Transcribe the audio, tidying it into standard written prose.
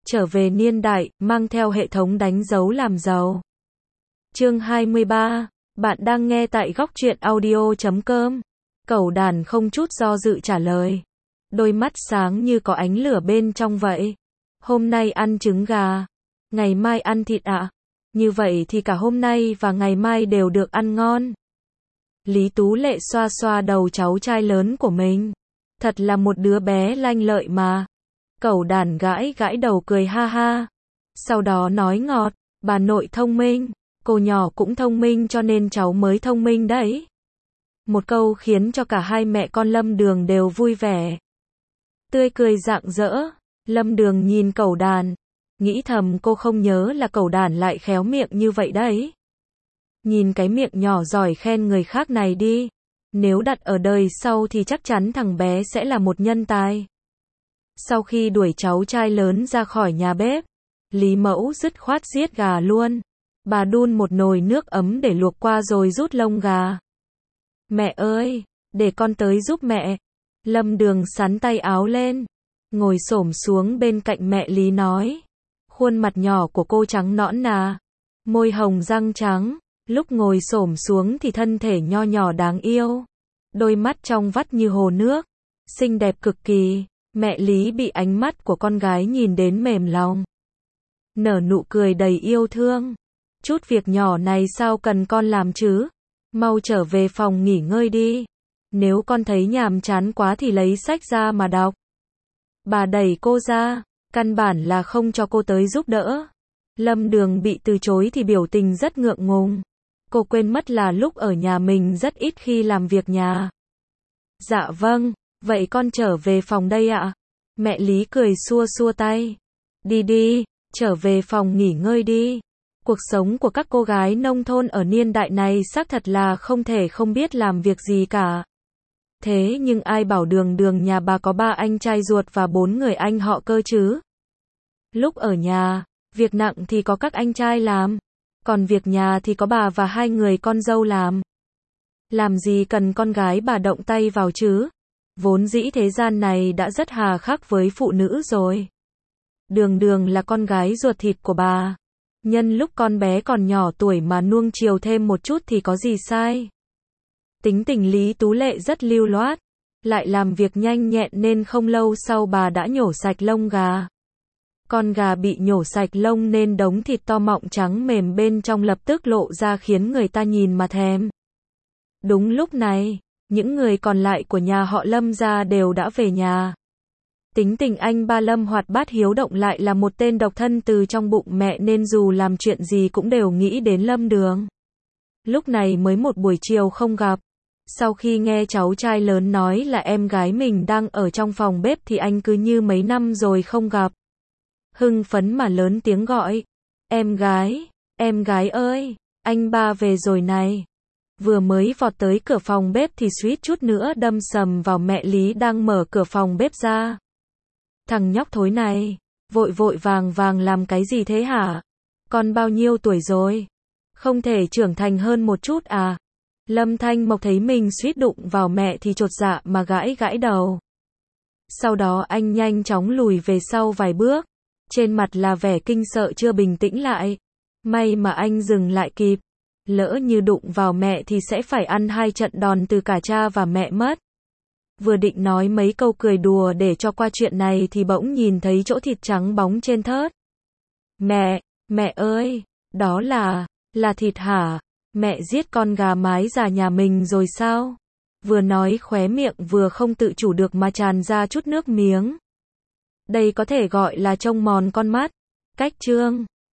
trở về niên đại, mang theo hệ thống đánh dấu làm giàu. Chương 23, bạn đang nghe tại góc truyện audio.com. Cẩu đàn không chút do dự trả lời. Đôi mắt sáng như có ánh lửa bên trong vậy. Hôm nay ăn trứng gà, ngày mai ăn thịt ạ. Như vậy thì cả hôm nay và ngày mai đều được ăn ngon. Lý Tú Lệ xoa xoa đầu cháu trai lớn của mình. Thật là một đứa bé lanh lợi mà. Cẩu đàn gãi gãi đầu cười ha ha. Sau đó nói ngọt, bà nội thông minh, cô nhỏ cũng thông minh cho nên cháu mới thông minh đấy. Một câu khiến cho cả hai mẹ con Lâm Đường đều vui vẻ. Tươi cười rạng rỡ, Lâm Đường nhìn cẩu đàn, nghĩ thầm cô không nhớ là cẩu đàn lại khéo miệng như vậy đấy. Nhìn cái miệng nhỏ giỏi khen người khác này đi, nếu đặt ở đời sau thì chắc chắn thằng bé sẽ là một nhân tài. Sau khi đuổi cháu trai lớn ra khỏi nhà bếp, Lý Mẫu dứt khoát giết gà luôn. Bà đun một nồi nước ấm để luộc qua rồi rút lông gà. Mẹ ơi, để con tới giúp mẹ. Lâm Đường xắn tay áo lên, ngồi xổm xuống bên cạnh mẹ Lý nói. Khuôn mặt nhỏ của cô trắng nõn nà, môi hồng răng trắng, lúc ngồi xổm xuống thì thân thể nho nhỏ đáng yêu. Đôi mắt trong vắt như hồ nước, xinh đẹp cực kỳ. Mẹ Lý bị ánh mắt của con gái nhìn đến mềm lòng. Nở nụ cười đầy yêu thương. Chút việc nhỏ này sao cần con làm chứ? Mau trở về phòng nghỉ ngơi đi. Nếu con thấy nhàm chán quá thì lấy sách ra mà đọc. Bà đẩy cô ra, căn bản là không cho cô tới giúp đỡ. Lâm Đường bị từ chối thì biểu tình rất ngượng ngùng. Cô quên mất là lúc ở nhà mình rất ít khi làm việc nhà. Dạ vâng, vậy con trở về phòng đây ạ. Mẹ Lý cười xua xua tay. Đi đi, trở về phòng nghỉ ngơi đi. Cuộc sống của các cô gái nông thôn ở niên đại này xác thật là không thể không biết làm việc gì cả. Thế nhưng ai bảo Đường Đường nhà bà có 3 anh trai ruột và 4 người anh họ cơ chứ? Lúc ở nhà, việc nặng thì có các anh trai làm, còn việc nhà thì có bà và 2 người con dâu làm. Làm gì cần con gái bà động tay vào chứ? Vốn dĩ thế gian này đã rất hà khắc với phụ nữ rồi. Đường Đường là con gái ruột thịt của bà. Nhân lúc con bé còn nhỏ tuổi mà nuông chiều thêm một chút thì có gì sai. Tính tình Lý Tú Lệ rất lưu loát, lại làm việc nhanh nhẹn nên không lâu sau bà đã nhổ sạch lông gà. Con gà bị nhổ sạch lông nên đống thịt to mọng trắng mềm bên trong lập tức lộ ra khiến người ta nhìn mà thèm. Đúng lúc này, những người còn lại của nhà họ Lâm gia đều đã về nhà. Tính tình anh ba Lâm hoạt bát hiếu động lại là một tên độc thân từ trong bụng mẹ nên dù làm chuyện gì cũng đều nghĩ đến Lâm Đường. Lúc này mới một buổi chiều không gặp. Sau khi nghe cháu trai lớn nói là em gái mình đang ở trong phòng bếp thì anh cứ như mấy năm rồi không gặp. Hưng phấn mà lớn tiếng gọi. Em gái ơi, anh ba về rồi này. Vừa mới vọt tới cửa phòng bếp thì suýt chút nữa đâm sầm vào mẹ Lý đang mở cửa phòng bếp ra. Thằng nhóc thối này, vội vội vàng vàng làm cái gì thế hả? Con bao nhiêu tuổi rồi? Không thể trưởng thành hơn một chút à? Lâm Thanh Mộc thấy mình suýt đụng vào mẹ thì chột dạ mà gãi gãi đầu. Sau đó anh nhanh chóng lùi về sau vài bước. Trên mặt là vẻ kinh sợ chưa bình tĩnh lại. May mà anh dừng lại kịp. Lỡ như đụng vào mẹ thì sẽ phải ăn 2 trận đòn từ cả cha và mẹ mất. Vừa định nói mấy câu cười đùa để cho qua chuyện này thì bỗng nhìn thấy chỗ thịt trắng bóng trên thớt. Mẹ ơi, đó là thịt hả? Mẹ giết con gà mái già nhà mình rồi sao? Vừa nói khóe miệng vừa không tự chủ được mà tràn ra chút nước miếng. Đây có thể gọi là trông mòn con mắt. Cách chương